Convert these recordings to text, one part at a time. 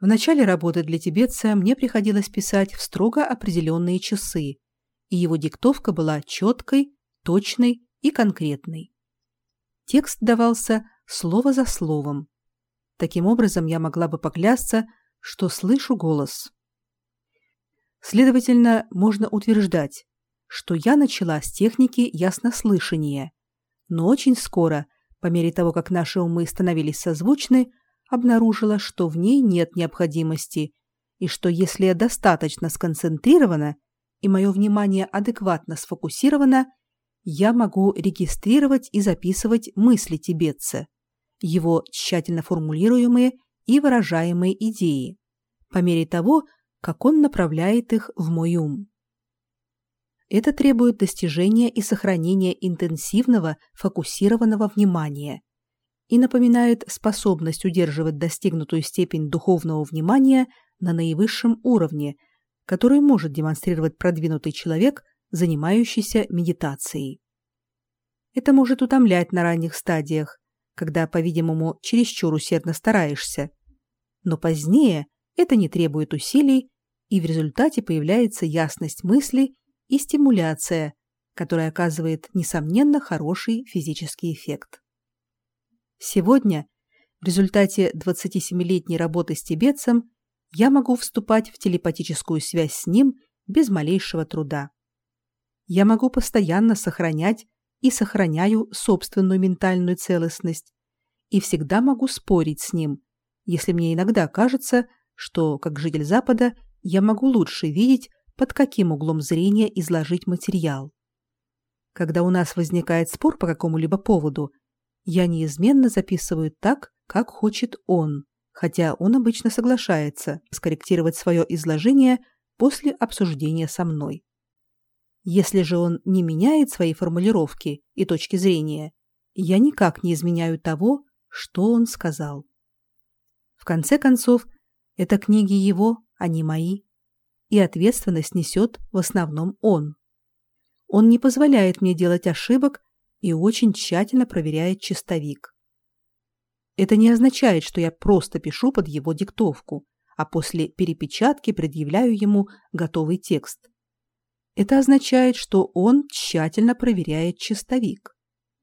В начале работы для тибетца мне приходилось писать в строго определенные часы, и его диктовка была четкой, точной и конкретной. Текст давался слово за словом. Таким образом, я могла бы поклясться, что слышу голос. Следовательно, можно утверждать, что я начала с техники яснослышания, но очень скоро, по мере того, как наши умы становились созвучны, обнаружила, что в ней нет необходимости, и что если я достаточно сконцентрирована и мое внимание адекватно сфокусировано, я могу регистрировать и записывать мысли тибетца, его тщательно формулируемые и выражаемые идеи, по мере того, как он направляет их в мой ум. Это требует достижения и сохранения интенсивного, фокусированного внимания и напоминает способность удерживать достигнутую степень духовного внимания на наивысшем уровне, который может демонстрировать продвинутый человек, занимающийся медитацией. Это может утомлять на ранних стадиях, когда, по-видимому, чересчур усердно стараешься, но позднее это не требует усилий, и в результате появляется ясность мысли и стимуляция, которая оказывает, несомненно, хороший физический эффект. Сегодня, в результате 27-летней работы с тибетцем, я могу вступать в телепатическую связь с ним без малейшего труда. Я могу постоянно сохранять и сохраняю собственную ментальную целостность и всегда могу спорить с ним, если мне иногда кажется, что, как житель Запада, я могу лучше видеть, под каким углом зрения изложить материал. Когда у нас возникает спор по какому-либо поводу, я неизменно записываю так, как хочет он, хотя он обычно соглашается скорректировать свое изложение после обсуждения со мной. Если же он не меняет свои формулировки и точки зрения, я никак не изменяю того, что он сказал. В конце концов, это книги его, а не мои, и ответственность несет в основном он. Он не позволяет мне делать ошибок и очень тщательно проверяет чистовик. Это не означает, что я просто пишу под его диктовку, а после перепечатки предъявляю ему готовый текст. Это означает, что он тщательно проверяет чистовик.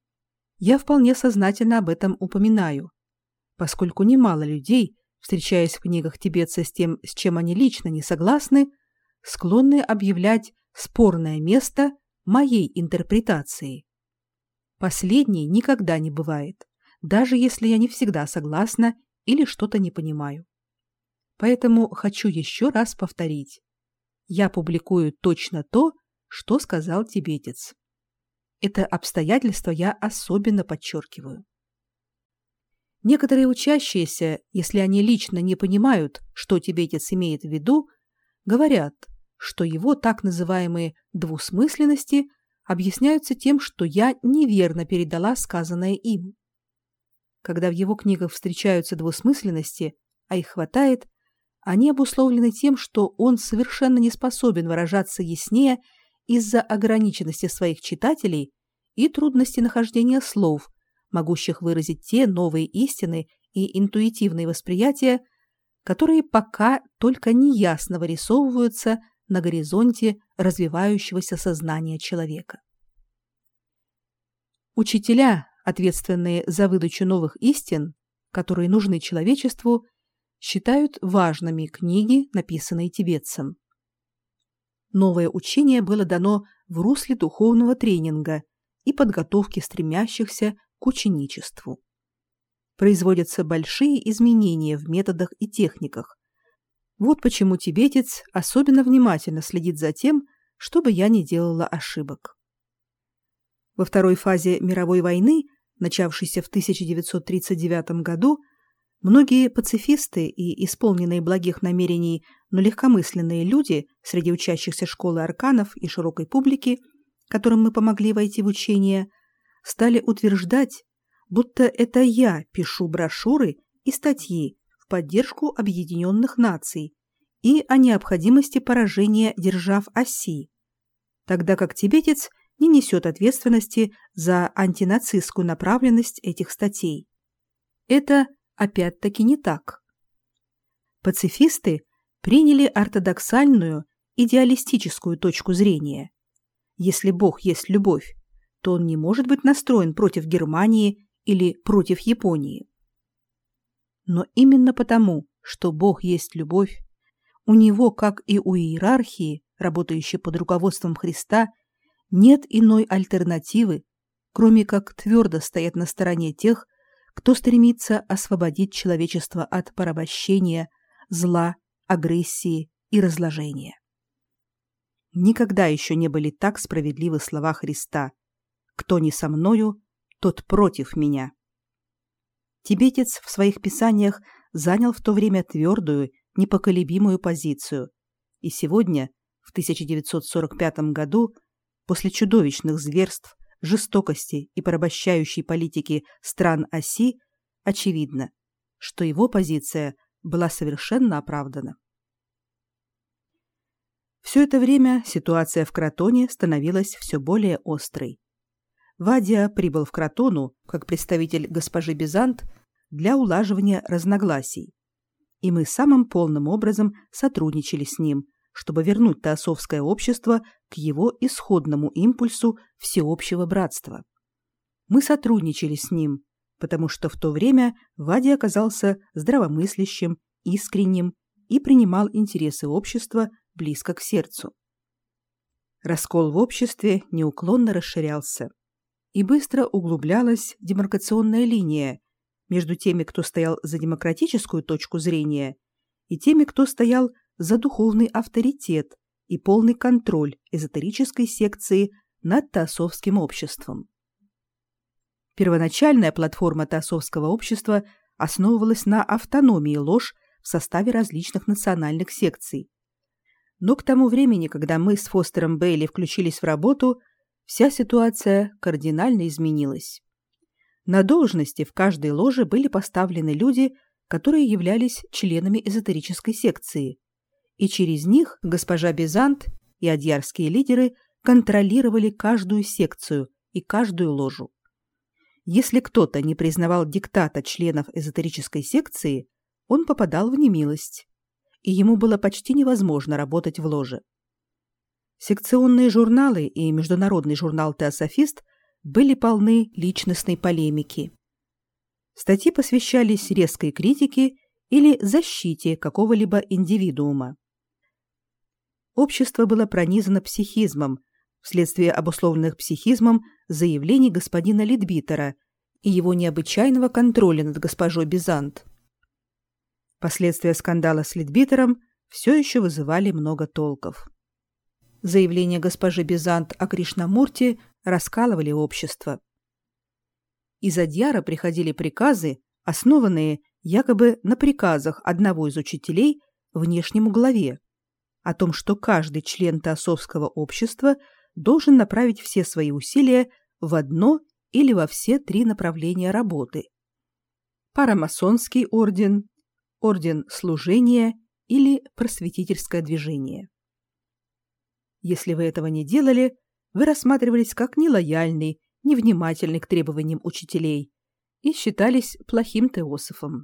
Я вполне сознательно об этом упоминаю, поскольку немало людей, встречаясь в книгах тибетца с тем, с чем они лично не согласны, склонны объявлять спорное место моей интерпретацией. Последней никогда не бывает, даже если я не всегда согласна или что-то не понимаю. Поэтому хочу еще раз повторить. Я публикую точно то, что сказал тибетец. Это обстоятельство я особенно подчеркиваю. Некоторые учащиеся, если они лично не понимают, что тибетец имеет в виду, говорят, что его так называемые двусмысленности объясняются тем, что я неверно передала сказанное им. Когда в его книгах встречаются двусмысленности, а их хватает, они обусловлены тем, что он совершенно не способен выражаться яснее из-за ограниченности своих читателей и трудности нахождения слов, могущих выразить те новые истины и интуитивные восприятия, которые пока только неясно вырисовываются на горизонте развивающегося сознания человека. Учителя, ответственные за выдачу новых истин, которые нужны человечеству, считают важными книги, написанные тибетцем. Новое учение было дано в русле духовного тренинга и подготовки стремящихся к ученичеству. Производятся большие изменения в методах и техниках. Вот почему тибетец особенно внимательно следит за тем, чтобы я не делала ошибок. Во второй фазе мировой войны, начавшейся в 1939 году, многие пацифисты и исполненные благих намерений, но легкомысленные люди среди учащихся школы арканов и широкой публики, которым мы помогли войти в учение, стали утверждать, будто это я пишу брошюры и статьи в поддержку Объединенных Наций и о необходимости поражения держав оси, тогда как тибетец не несет ответственности за антинацистскую направленность этих статей. Это опять-таки не так. Пацифисты приняли ортодоксальную, идеалистическую точку зрения. Если Бог есть любовь, то он не может быть настроен против Германии или против Японии. Но именно потому, что Бог есть любовь, у него, как и у иерархии, работающей под руководством Христа, нет иной альтернативы, кроме как твердо стоять на стороне тех, кто стремится освободить человечество от порабощения, зла, агрессии и разложения. Никогда еще не были так справедливы слова Христа: «Кто не со мною, тот против меня». Тибетец в своих писаниях занял в то время твердую, непоколебимую позицию, и сегодня, в 1945 году, после чудовищных зверств, жестокости и порабощающей политики стран оси, очевидно, что его позиция была совершенно оправдана. Все это время ситуация в Кротоне становилась все более острой. Вадия прибыл в Кротону как представитель госпожи Бизант для улаживания разногласий, и мы самым полным образом сотрудничали с ним, чтобы вернуть теософское общество к его исходному импульсу всеобщего братства. Мы сотрудничали с ним, потому что в то время Вадия оказался здравомыслящим, искренним и принимал интересы общества близко к сердцу. Раскол в обществе неуклонно расширялся, и быстро углублялась демаркационная линия между теми, кто стоял за демократическую точку зрения, и теми, кто стоял за духовный авторитет и полный контроль эзотерической секции над теософским обществом. Первоначальная платформа теософского общества основывалась на автономии лож в составе различных национальных секций. Но к тому времени, когда мы с Фостером Бейли включились в работу, вся ситуация кардинально изменилась. На должности в каждой ложе были поставлены люди, которые являлись членами эзотерической секции, и через них госпожа Бизант и адьярские лидеры контролировали каждую секцию и каждую ложу. Если кто-то не признавал диктата членов эзотерической секции, он попадал в немилость, и ему было почти невозможно работать в ложе. Секционные журналы и международный журнал «Теософист» были полны личностной полемики. Статьи посвящались резкой критике или защите какого-либо индивидуума. Общество было пронизано психизмом, вследствие обусловленных психизмом заявлений господина Ледбитера и его необычайного контроля над госпожой Бизант. Последствия скандала с Ледбитером все еще вызывали много толков. Заявления госпожи Бизант о Кришнамурти раскалывали общество. Из Адьяра приходили приказы, основанные якобы на приказах одного из учителей внешнему главе, о том, что каждый член теософского общества должен направить все свои усилия в одно или во все три направления работы: парамасонский орден, орден служения или просветительское движение. Если вы этого не делали, вы рассматривались как нелояльный, невнимательный к требованиям учителей и считались плохим теософом.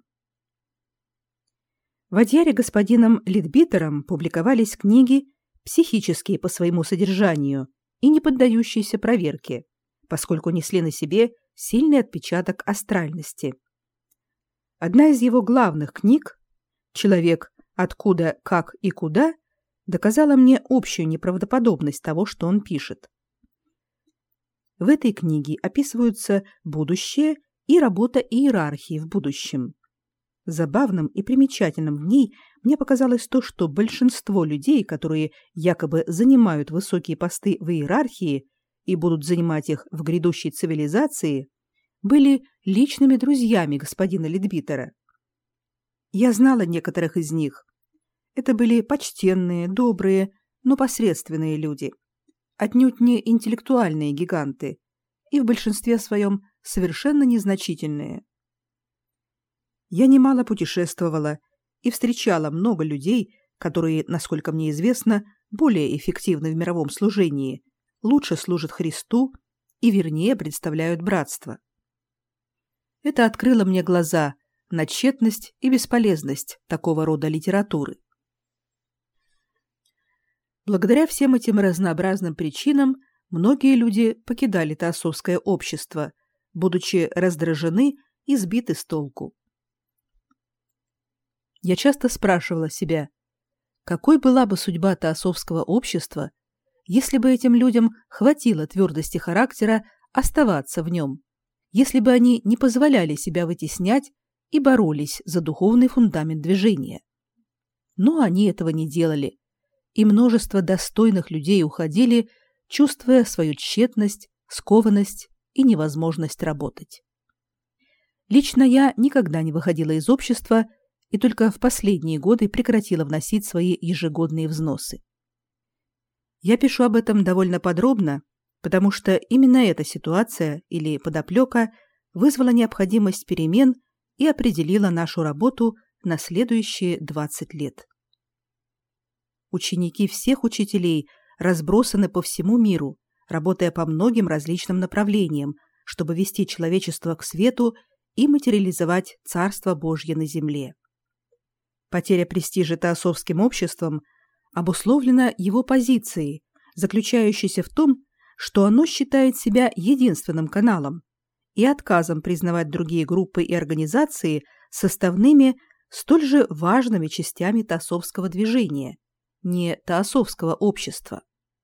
В Адьяре господином Ледбитером публиковались книги, психические по своему содержанию и не поддающиеся проверке, поскольку несли на себе сильный отпечаток астральности. Одна из его главных книг «Человек. Откуда, как и куда» доказала мне общую неправдоподобность того, что он пишет. В этой книге описываются будущее и работа иерархии в будущем. Забавным и примечательным в ней мне показалось то, что большинство людей, которые якобы занимают высокие посты в иерархии и будут занимать их в грядущей цивилизации, были личными друзьями господина Ледбитера. Я знала некоторых из них. Это были почтенные, добрые, но посредственные люди, отнюдь не интеллектуальные гиганты и в большинстве своем совершенно незначительные. Я немало путешествовала и встречала много людей, которые, насколько мне известно, более эффективны в мировом служении, лучше служат Христу и вернее представляют братство. Это открыло мне глаза на тщетность и бесполезность такого рода литературы. Благодаря всем этим разнообразным причинам многие люди покидали теософское общество, будучи раздражены и сбиты с толку. Я часто спрашивала себя, какой была бы судьба теософского общества, если бы этим людям хватило твердости характера оставаться в нем, если бы они не позволяли себя вытеснять и боролись за духовный фундамент движения. Но они этого не делали, и множество достойных людей уходили, чувствуя свою тщетность, скованность и невозможность работать. Лично я никогда не выходила из общества и только в последние годы прекратила вносить свои ежегодные взносы. Я пишу об этом довольно подробно, потому что именно эта ситуация или подоплека вызвала необходимость перемен и определила нашу работу на следующие 20 лет. Ученики всех учителей разбросаны по всему миру, работая по многим различным направлениям, чтобы вести человечество к свету и материализовать Царство Божье на земле. Потеря престижа теософским обществом обусловлена его позицией, заключающейся в том, что оно считает себя единственным каналом, и отказом признавать другие группы и организации составными столь же важными частями теософского движения, не теософского общества.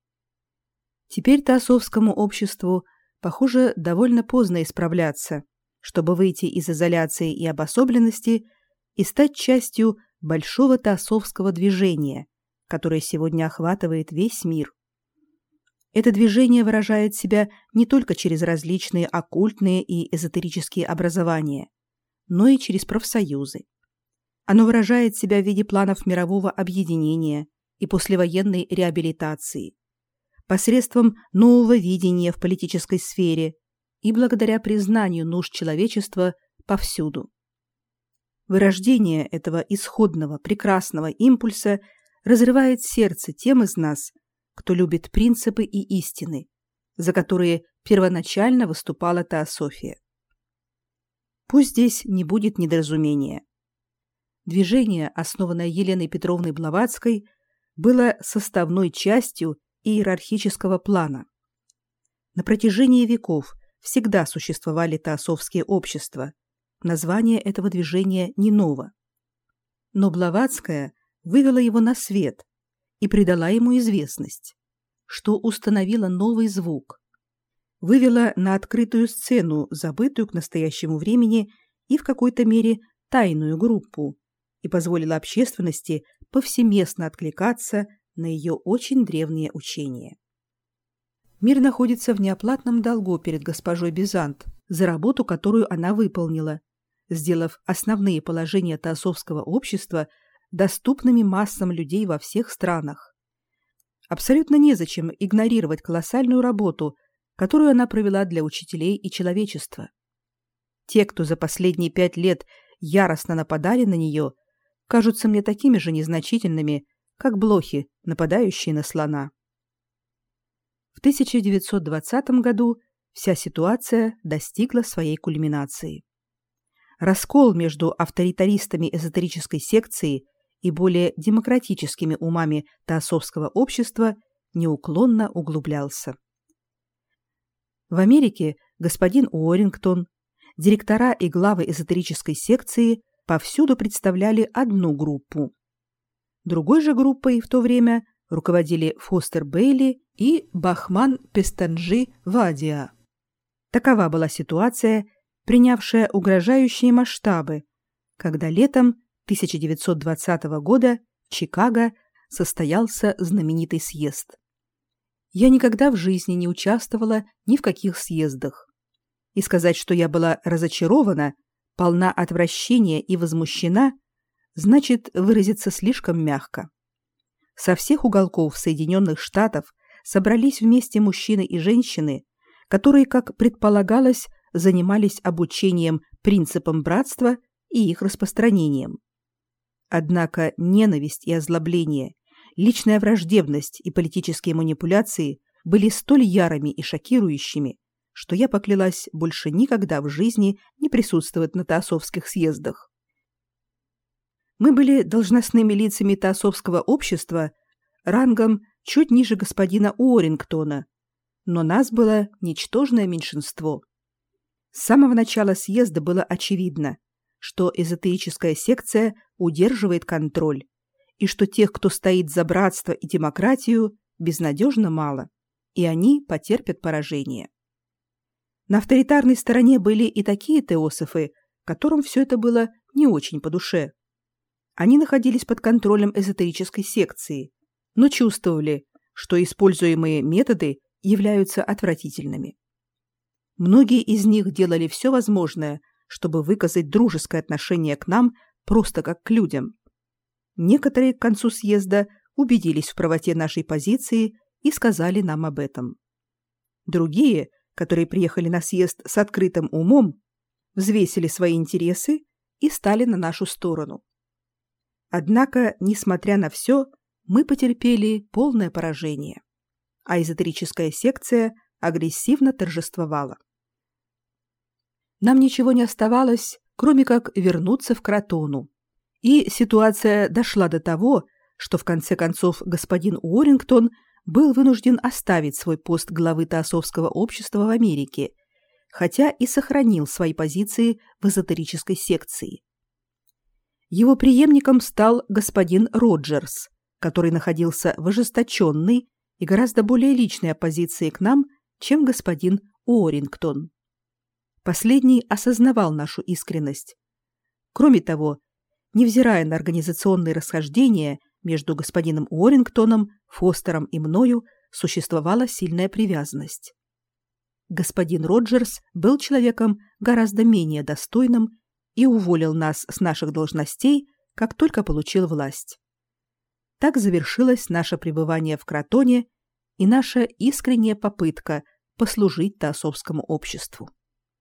Теперь теософскому обществу, похоже, довольно поздно исправляться, чтобы выйти из изоляции и обособленности и стать частью большого теософского движения, которое сегодня охватывает весь мир. Это движение выражает себя не только через различные оккультные и эзотерические образования, но и через профсоюзы. Оно выражает себя в виде планов мирового объединения и послевоенной реабилитации, посредством нового видения в политической сфере и благодаря признанию нужд человечества повсюду. Вырождение этого исходного прекрасного импульса разрывает сердце тем из нас, кто любит принципы и истины, за которые первоначально выступала теософия. Пусть здесь не будет недоразумения. Движение, основанное Еленой Петровной Блаватской, было составной частью иерархического плана. На протяжении веков всегда существовали теософские общества. Название этого движения не ново. Но Блаватская вывела его на свет и придала ему известность, что установила новый звук, вывела на открытую сцену забытую к настоящему времени и в какой-то мере тайную группу и позволила общественности повсеместно откликаться на ее очень древние учения. Мир находится в неоплатном долгу перед госпожой Бизант за работу, которую она выполнила, сделав основные положения теософского общества доступными массам людей во всех странах. Абсолютно незачем игнорировать колоссальную работу, которую она провела для учителей и человечества. Те, кто за последние 5 лет яростно нападали на нее, кажутся мне такими же незначительными, как блохи, нападающие на слона. В 1920 году вся ситуация достигла своей кульминации. Раскол между авторитаристами эзотерической секции и более демократическими умами теософского общества неуклонно углублялся. В Америке господин Уоррингтон, директора и главы эзотерической секции повсюду представляли одну группу. Другой же группой в то время руководили Фостер Бейли и Бахман Пестанджи Вадиа. Такова была ситуация, принявшая угрожающие масштабы, когда летом 1920 года в Чикаго состоялся знаменитый съезд. Я никогда в жизни не участвовала ни в каких съездах. И сказать, что я была разочарована, полна отвращения и возмущена, значит выразиться слишком мягко. Со всех уголков Соединенных Штатов собрались вместе мужчины и женщины, которые, как предполагалось, занимались обучением принципам братства и их распространением. Однако ненависть и озлобление, личная враждебность и политические манипуляции были столь ярыми и шокирующими, что я поклялась больше никогда в жизни не присутствовать на теософских съездах. Мы были должностными лицами теософского общества, рангом чуть ниже господина Уоррингтона, но нас было ничтожное меньшинство. С самого начала съезда было очевидно, что эзотерическая секция удерживает контроль, и что тех, кто стоит за братство и демократию, безнадежно мало, и они потерпят поражение. На авторитарной стороне были и такие теософы, которым все это было не очень по душе. Они находились под контролем эзотерической секции, но чувствовали, что используемые методы являются отвратительными. Многие из них делали все возможное, чтобы выказать дружеское отношение к нам просто как к людям. Некоторые к концу съезда убедились в правоте нашей позиции и сказали нам об этом. Другие, которые приехали на съезд с открытым умом, взвесили свои интересы и стали на нашу сторону. Однако, несмотря на все, мы потерпели полное поражение, а эзотерическая секция агрессивно торжествовала. Нам ничего не оставалось, кроме как вернуться в Кротону, и ситуация дошла до того, что в конце концов господин Уоррингтон был вынужден оставить свой пост главы теософского общества в Америке, хотя и сохранил свои позиции в эзотерической секции. Его преемником стал господин Роджерс, который находился в ожесточенной и гораздо более личной оппозиции к нам, чем господин Уоррингтон. Последний осознавал нашу искренность. Кроме того, невзирая на организационные расхождения между господином Уоррингтоном, Фостером и мною, существовала сильная привязанность. Господин Роджерс был человеком гораздо менее достойным и уволил нас с наших должностей, как только получил власть. Так завершилось наше пребывание в Кротоне и наша искренняя попытка послужить теософскому обществу.